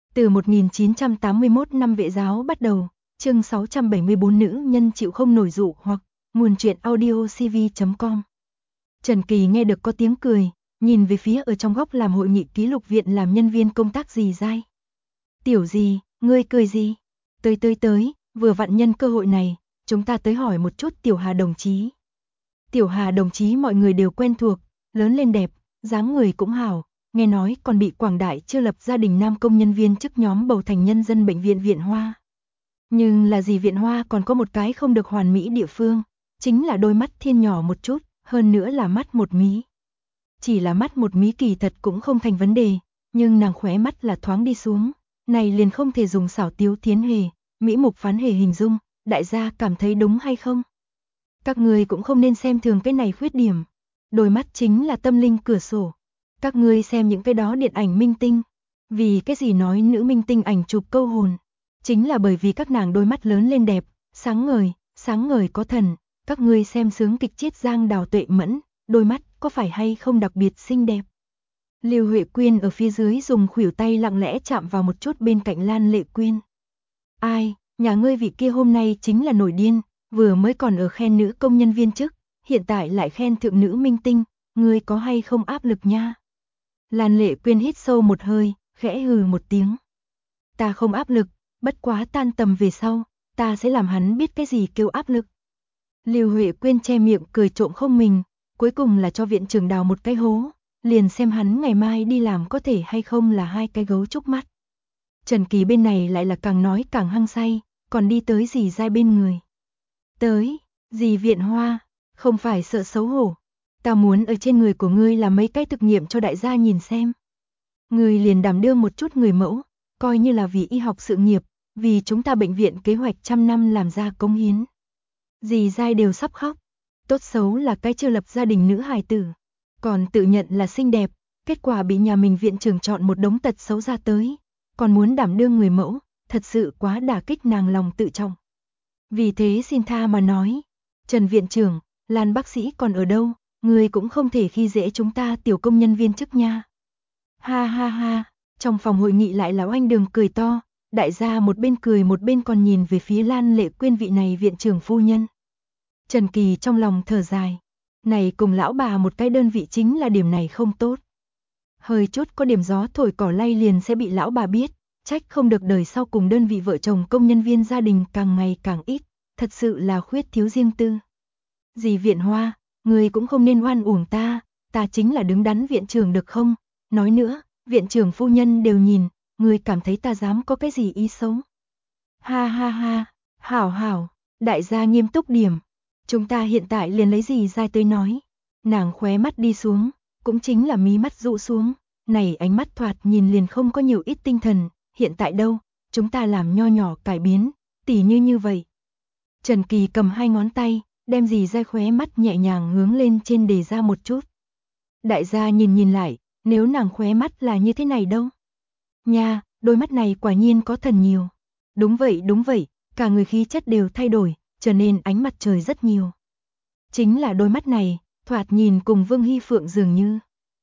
Từ 1981 năm Vệ giáo bắt đầu, chương 674 nữ nhân chịu không nổi dụ hoặc nguồn truyện audio cv.com. Trần Kỳ nghe được có tiếng cười, nhìn về phía ở trong góc làm hội nghị ký lục viện làm nhân viên công tác Dì Dai. Tiểu Dì, ngươi cười gì? Tới, vừa vặn nhân cơ hội này, chúng ta tới hỏi một chút Tiểu Hà đồng chí. Tiểu Hà đồng chí mọi người đều quen thuộc, lớn lên đẹp, dáng người cũng hảo, nghe nói còn bị Quảng Đại chưa lập gia đình nam công nhân viên chức nhóm bầu thành nhân dân bệnh viện Viện Hoa. Nhưng là gì Viện Hoa còn có một cái không được hoàn mỹ địa phương, chính là đôi mắt thiên nhỏ một chút, hơn nữa là mắt một mí. Chỉ là mắt một mí kỳ thật cũng không thành vấn đề, nhưng nàng khóe mắt là thoáng đi xuống, này liền không thể dùng xảo tiếu thiến hề, mỹ mục phán hề hình dung, đại gia cảm thấy đúng hay không? Các người cũng không nên xem thường cái này khuyết điểm. Đôi mắt chính là tâm linh cửa sổ. Các ngươi xem những cái đó điện ảnh minh tinh. Vì cái gì nói nữ minh tinh ảnh chụp câu hồn. Chính là bởi vì các nàng đôi mắt lớn lên đẹp, sáng ngời có thần. Các ngươi xem sướng kịch Chiết Giang Đào Tuệ Mẫn, đôi mắt có phải hay không đặc biệt xinh đẹp. Lưu Huệ Quyên ở phía dưới dùng khuỷu tay lặng lẽ chạm vào một chút bên cạnh Lan Lệ Quyên. Ai, nhà ngươi vị kia hôm nay chính là nổi điên, vừa mới còn ở khen nữ công nhân viên chức, hiện tại lại khen thượng nữ minh tinh, ngươi có hay không áp lực nha? Lan Lệ Quyên hít sâu một hơi, khẽ hừ một tiếng. Ta không áp lực, bất quá tan tầm về sau, ta sẽ làm hắn biết cái gì kêu áp lực. Lưu Huệ Quyên che miệng cười trộm không mình, cuối cùng là cho viện trưởng đào một cái hố, liền xem hắn ngày mai đi làm có thể hay không là hai cái gấu trúc mắt. Trần Kỳ bên này lại là càng nói càng hăng say, còn đi tới Dì Dai bên người. Tới, Dì Viện Hoa, không phải sợ xấu hổ. Ta muốn ở trên người của ngươi làm mấy cái thực nghiệm cho đại gia nhìn xem. Ngươi liền đảm đương một chút người mẫu, coi như là vì y học sự nghiệp, vì chúng ta bệnh viện kế hoạch 100 năm làm ra cống hiến. Dì Dai đều sắp khóc. Tốt xấu là cái chưa lập gia đình nữ hài tử, còn tự nhận là xinh đẹp, kết quả bị nhà mình viện trưởng chọn một đống tật xấu ra tới, còn muốn đảm đương người mẫu, thật sự quá đả kích nàng lòng tự trọng. Vì thế xin tha mà nói, Trần viện trưởng, Lan bác sĩ còn ở đâu, người cũng không thể khi dễ chúng ta tiểu công nhân viên chức nha. Ha ha ha, trong phòng hội nghị lại lão anh Đường cười to, đại gia một bên cười một bên còn nhìn về phía Lan Lệ Quyên vị này viện trưởng phu nhân. Trần Kỳ trong lòng thở dài, này cùng lão bà một cái đơn vị chính là điểm này không tốt. Hơi chút có điểm gió thổi cỏ lay liền sẽ bị lão bà biết, trách không được đời sau cùng đơn vị vợ chồng công nhân viên gia đình càng ngày càng ít, thật sự là khuyết thiếu riêng tư. Dì Viện Hoa, người cũng không nên oan uổng ta chính là đứng đắn viện trưởng được không? Nói nữa, viện trưởng phu nhân đều nhìn, người cảm thấy ta dám có cái gì ý xấu? Ha ha ha, hảo, đại gia nghiêm túc điểm. Chúng ta hiện tại liền lấy Dì Dai tới nói. Nàng khóe mắt đi xuống, cũng chính là mí mắt dụ xuống, này ánh mắt thoạt nhìn liền không có nhiều ít tinh thần, hiện tại đâu, chúng ta làm nho nhỏ cải biến, tỉ như vậy. Trần Kỳ cầm hai ngón tay, đem Dì Dai khóe mắt nhẹ nhàng hướng lên trên đề ra một chút. Đại gia nhìn lại, nếu nàng khóe mắt là như thế này đâu. Nha, đôi mắt này quả nhiên có thần nhiều. Đúng vậy, cả người khí chất đều thay đổi, trở nên ánh mặt trời rất nhiều. Chính là đôi mắt này, thoạt nhìn cùng Vương Hy Phượng dường như.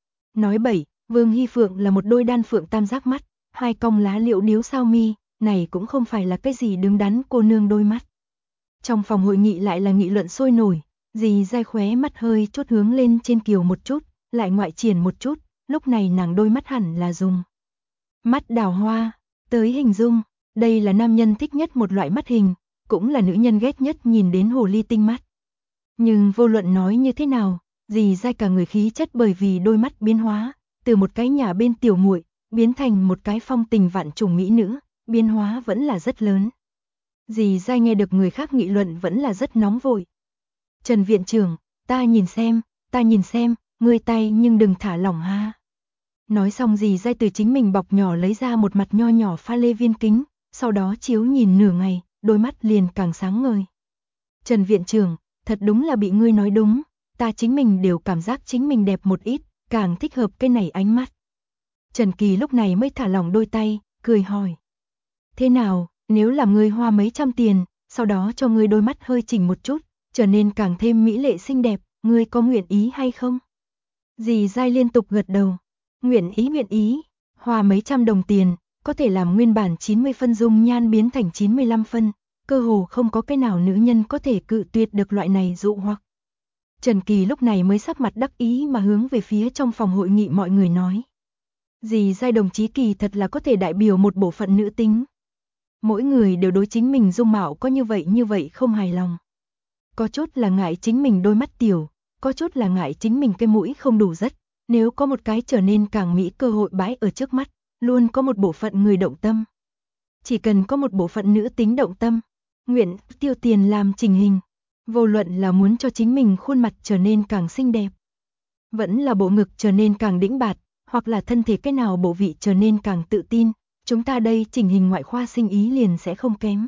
Nói bậy, Vương Hy Phượng là một đôi đan phượng tam giác mắt, hai cong lá liễu điếu sao mi, này cũng không phải là cái gì đứng đắn cô nương đôi mắt. Trong phòng hội nghị lại là nghị luận sôi nổi, Dì Dai khóe mắt hơi chút hướng lên trên kiều một chút, lại ngoại triển một chút, lúc này nàng đôi mắt hẳn là dùng mắt đào hoa tới hình dung, đây là nam nhân thích nhất một loại mắt hình, cũng là nữ nhân ghét nhất nhìn đến hồ ly tinh mắt. Nhưng vô luận nói như thế nào, Dì Dai cả người khí chất bởi vì đôi mắt biến hóa, từ một cái nhà bên tiểu muội biến thành một cái phong tình vạn trùng mỹ nữ, biến hóa vẫn là rất lớn. Dì Dai nghe được người khác nghị luận vẫn là rất nóng vội. Trần viện trưởng, ta nhìn xem, ngươi tay nhưng đừng thả lỏng ha. Nói xong Dì Dai từ chính mình bọc nhỏ lấy ra một mặt nho nhỏ pha lê viên kính, sau đó chiếu nhìn nửa ngày, đôi mắt liền càng sáng ngời. Trần viện trưởng, thật đúng là bị ngươi nói đúng, ta chính mình đều cảm giác chính mình đẹp một ít, càng thích hợp cái này ánh mắt. Trần Kỳ lúc này mới thả lỏng đôi tay, cười hỏi. Thế nào, nếu làm ngươi hoa mấy trăm tiền, sau đó cho ngươi đôi mắt hơi chỉnh một chút, trở nên càng thêm mỹ lệ xinh đẹp, ngươi có nguyện ý hay không? Dì Dai liên tục gật đầu. Nguyện ý, hoa mấy trăm đồng tiền, có thể làm nguyên bản 90 phân dung nhan biến thành 95 phân, cơ hồ không có cái nào nữ nhân có thể cự tuyệt được loại này dụ hoặc. Trần Kỳ lúc này mới sắc mặt đắc ý mà hướng về phía trong phòng hội nghị mọi người nói. Dì Giai đồng chí kỳ thật là có thể đại biểu một bộ phận nữ tính. Mỗi người đều đối chính mình dung mạo có như vậy không hài lòng. Có chút là ngại chính mình đôi mắt tiểu, có chút là ngại chính mình cái mũi không đủ rất. Nếu có một cái trở nên càng mỹ cơ hội bãi ở trước mắt, luôn có một bộ phận người động tâm. Chỉ cần có một bộ phận nữ tính động tâm, nguyện tiêu tiền làm chỉnh hình. Vô luận là muốn cho chính mình khuôn mặt trở nên càng xinh đẹp, vẫn là bộ ngực trở nên càng đĩnh bạt, hoặc là thân thể cái nào bộ vị trở nên càng tự tin, chúng ta đây chỉnh hình ngoại khoa sinh ý liền sẽ không kém.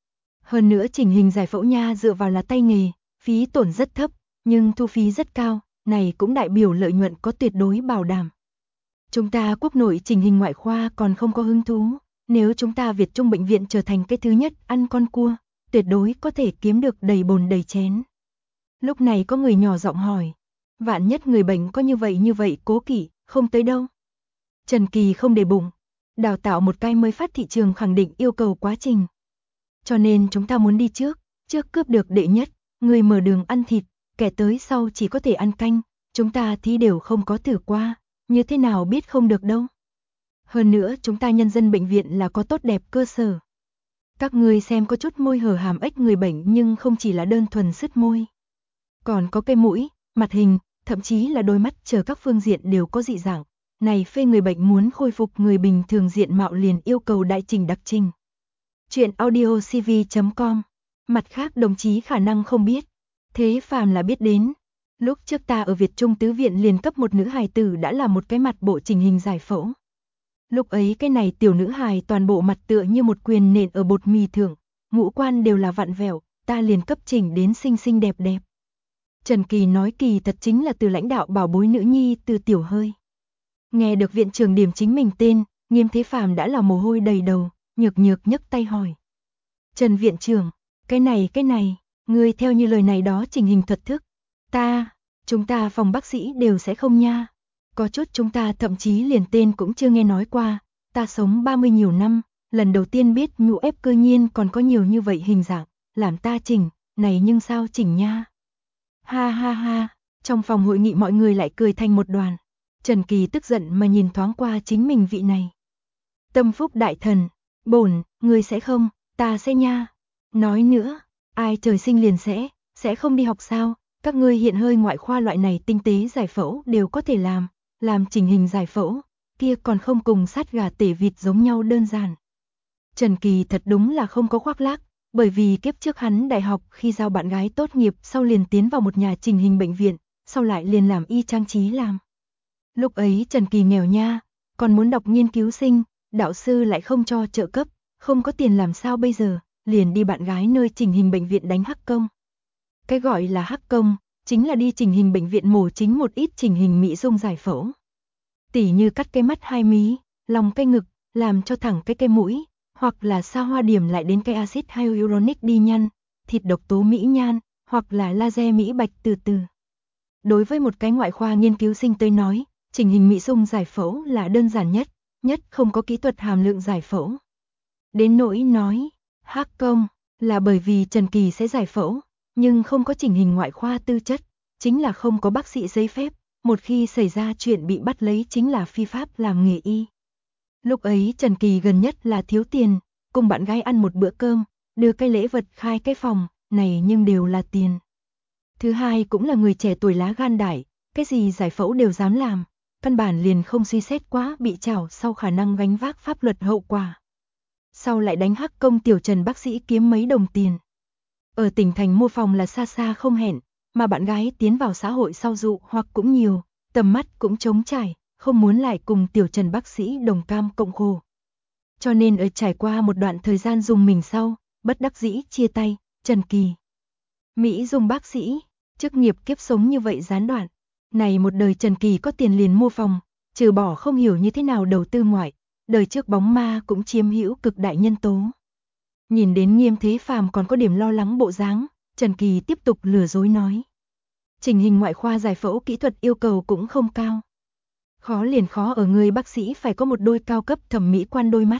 Hơn nữa chỉnh hình giải phẫu nha dựa vào là tay nghề, phí tổn rất thấp, nhưng thu phí rất cao, này cũng đại biểu lợi nhuận có tuyệt đối bảo đảm. Chúng ta quốc nội chỉnh hình ngoại khoa còn không có hứng thú, nếu chúng ta Việt Trung bệnh viện trở thành cái thứ nhất ăn con cua, tuyệt đối có thể kiếm được đầy bồn đầy chén. Lúc này có người nhỏ giọng hỏi, vạn nhất người bệnh có như vậy cố kỵ, không tới đâu. Trần Kỳ không để bụng, đào tạo một cái mới phát thị trường khẳng định yêu cầu quá trình. Cho nên chúng ta muốn đi trước cướp được đệ nhất, người mở đường ăn thịt, kẻ tới sau chỉ có thể ăn canh, chúng ta thì đều không có thử qua, như thế nào biết không được đâu. Hơn nữa chúng ta nhân dân bệnh viện là có tốt đẹp cơ sở. Các ngươi xem có chút môi hở hàm ếch người bệnh nhưng không chỉ là đơn thuần sứt môi. Còn có cái mũi, mặt hình, thậm chí là đôi mắt chờ các phương diện đều có dị dạng. Này phê người bệnh muốn khôi phục người bình thường diện mạo liền yêu cầu đại trình đặc trình. Chuyện audiocv.com. Mặt khác đồng chí khả năng không biết, thế phàm là biết đến. Lúc trước ta ở Việt Trung Tứ Viện liền cấp một nữ hài tử đã là một cái mặt bộ chỉnh hình giải phẫu. Lúc ấy cái này tiểu nữ hài toàn bộ mặt tựa như một quyền nện ở bột mì thượng, ngũ quan đều là vặn vẹo, ta liền cấp chỉnh đến xinh xinh đẹp đẹp. Trần Kỳ nói kỳ thật chính là từ lãnh đạo bảo bối nữ nhi Từ Tiểu Hơi. Nghe được viện trưởng điểm chính mình tên, Nghiêm Thế Phàm đã là mồ hôi đầy đầu, nhược nhấc tay hỏi. Trần viện trưởng, cái này, ngươi theo như lời này đó chỉnh hình thuật thức. Chúng ta phòng bác sĩ đều sẽ không nha. Có chút chúng ta thậm chí liền tên cũng chưa nghe nói qua, ta sống 30 nhiều năm, lần đầu tiên biết nhũ ép cơ nhiên còn có nhiều như vậy hình dạng, làm ta chỉnh, này nhưng sao chỉnh nha. Ha ha ha, trong phòng hội nghị mọi người lại cười thành một đoàn. Trần Kỳ tức giận mà nhìn thoáng qua chính mình vị này. Tâm phúc đại thần, bổn, ngươi sẽ không, ta sẽ nha. Nói nữa, ai trời sinh liền sẽ không đi học sao, các ngươi hiện hơi ngoại khoa loại này tinh tế giải phẫu đều có thể làm chỉnh hình giải phẫu, kia còn không cùng sát gà tể vịt giống nhau đơn giản. Trần Kỳ thật đúng là không có khoác lác, bởi vì kiếp trước hắn đại học khi giao bạn gái tốt nghiệp sau liền tiến vào một nhà chỉnh hình bệnh viện, sau lại liền làm y trang trí làm. Lúc ấy Trần Kỳ nghèo nha, còn muốn đọc nghiên cứu sinh, đạo sư lại không cho trợ cấp, không có tiền làm sao bây giờ, liền đi bạn gái nơi chỉnh hình bệnh viện đánh hắc công. Cái gọi là hắc công, chính là đi chỉnh hình bệnh viện mổ chính một ít chỉnh hình mỹ dung giải phẫu. Tỉ như cắt cái mắt hai mí, lòng cái ngực, làm cho thẳng cái mũi, hoặc là sa hoa điểm lại đến cái axit hyaluronic đi nhăn, thịt độc tố mỹ nhan, hoặc là laser mỹ bạch từ từ. Đối với một cái ngoại khoa nghiên cứu sinh tới nói, chỉnh hình mỹ dung giải phẫu là đơn giản nhất không có kỹ thuật hàm lượng giải phẫu. Đến nỗi nói, hắc công, là bởi vì Trần Kỳ sẽ giải phẫu, nhưng không có chỉnh hình ngoại khoa tư chất, chính là không có bác sĩ giấy phép, một khi xảy ra chuyện bị bắt lấy chính là phi pháp làm nghề y. Lúc ấy Trần Kỳ gần nhất là thiếu tiền, cùng bạn gái ăn một bữa cơm, đưa cái lễ vật khai cái phòng, này nhưng đều là tiền. Thứ hai cũng là người trẻ tuổi lá gan đại, cái gì giải phẫu đều dám làm, căn bản liền không suy xét quá bị trảo sau khả năng gánh vác pháp luật hậu quả. Sau lại đánh hắc công tiểu Trần bác sĩ kiếm mấy đồng tiền. Ở tỉnh thành mua phòng là xa xa không hẹn, mà bạn gái tiến vào xã hội sau dụ hoặc cũng nhiều, tầm mắt cũng trống trải, không muốn lại cùng tiểu Trần bác sĩ đồng cam cộng khổ. Cho nên ở trải qua một đoạn thời gian dùng mình sau, bất đắc dĩ chia tay, Trần Kỳ. Mỹ dùng bác sĩ, chức nghiệp kiếp sống như vậy gián đoạn. Này một đời Trần Kỳ có tiền liền mua phòng, trừ bỏ không hiểu như thế nào đầu tư ngoại, đời trước bóng ma cũng chiếm hữu cực đại nhân tố. Nhìn đến Nghiêm Thế Phàm còn có điểm lo lắng bộ dáng, Trần Kỳ tiếp tục lừa dối nói. Chỉnh hình ngoại khoa giải phẫu kỹ thuật yêu cầu cũng không cao. Khó liền khó ở người bác sĩ phải có một đôi cao cấp thẩm mỹ quan đôi mắt,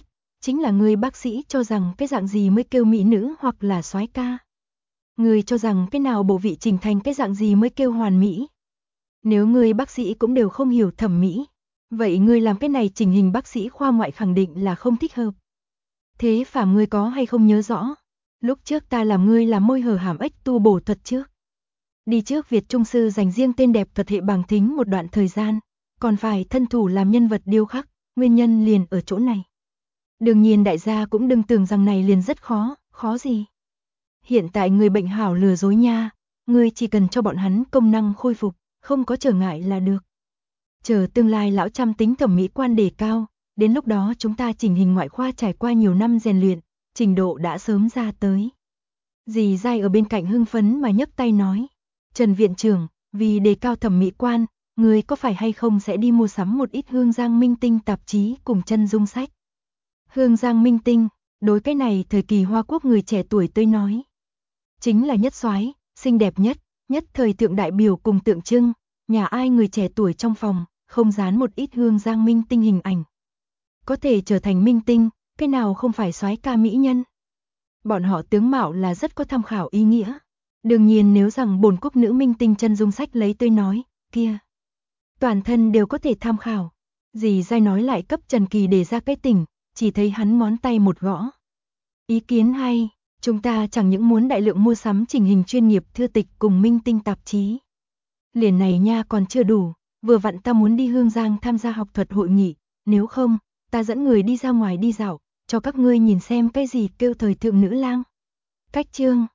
chính là người bác sĩ cho rằng cái dạng gì mới kêu mỹ nữ hoặc là soái ca. Người cho rằng cái nào bộ vị chỉnh thành cái dạng gì mới kêu hoàn mỹ. Nếu người bác sĩ cũng đều không hiểu thẩm mỹ, vậy người làm cái này chỉnh hình bác sĩ khoa ngoại khẳng định là không thích hợp. Thế Phạm ngươi có hay không nhớ rõ? Lúc trước ta làm ngươi làm môi hở hàm ếch tu bổ thuật trước. Đi trước Việt Trung sư dành riêng tên đẹp thuật hệ bằng thính một đoạn thời gian, còn phải thân thủ làm nhân vật điêu khắc, nguyên nhân liền ở chỗ này. Đương nhiên đại gia cũng đừng tưởng rằng này liền rất khó, khó gì. Hiện tại người bệnh hảo lừa dối nha, ngươi chỉ cần cho bọn hắn công năng khôi phục, không có trở ngại là được. Chờ tương lai lão trăm tính thẩm mỹ quan đề cao, đến lúc đó chúng ta chỉnh hình ngoại khoa trải qua nhiều năm rèn luyện, trình độ đã sớm ra tới. Dì Giai ở bên cạnh hưng phấn mà nhấc tay nói, Trần viện trưởng, vì đề cao thẩm mỹ quan, người có phải hay không sẽ đi mua sắm một ít Hương Giang Minh Tinh tạp chí cùng chân dung sách. Hương Giang Minh Tinh, đối cái này thời kỳ Hoa Quốc người trẻ tuổi tôi nói, chính là nhất soái, xinh đẹp nhất, nhất thời thượng đại biểu cùng tượng trưng, nhà ai người trẻ tuổi trong phòng, không dán một ít Hương Giang Minh Tinh hình ảnh. Có thể trở thành minh tinh, cái nào không phải soái ca mỹ nhân. Bọn họ tướng mạo là rất có tham khảo ý nghĩa. Đương nhiên nếu rằng bổn quốc nữ minh tinh chân dung sách lấy tôi nói, kia. Toàn thân đều có thể tham khảo. Dì Giai nói lại cấp Trần Kỳ đề ra cái tỉnh, chỉ thấy hắn ngón tay một gõ. Ý kiến hay, chúng ta chẳng những muốn đại lượng mua sắm chỉnh hình chuyên nghiệp thư tịch cùng minh tinh tạp chí. Liền này nha còn chưa đủ, vừa vặn ta muốn đi Hương Giang tham gia học thuật hội nghị, nếu không, ta dẫn người đi ra ngoài đi dạo, cho các ngươi nhìn xem cái gì kêu thời thượng nữ lang. Cách chương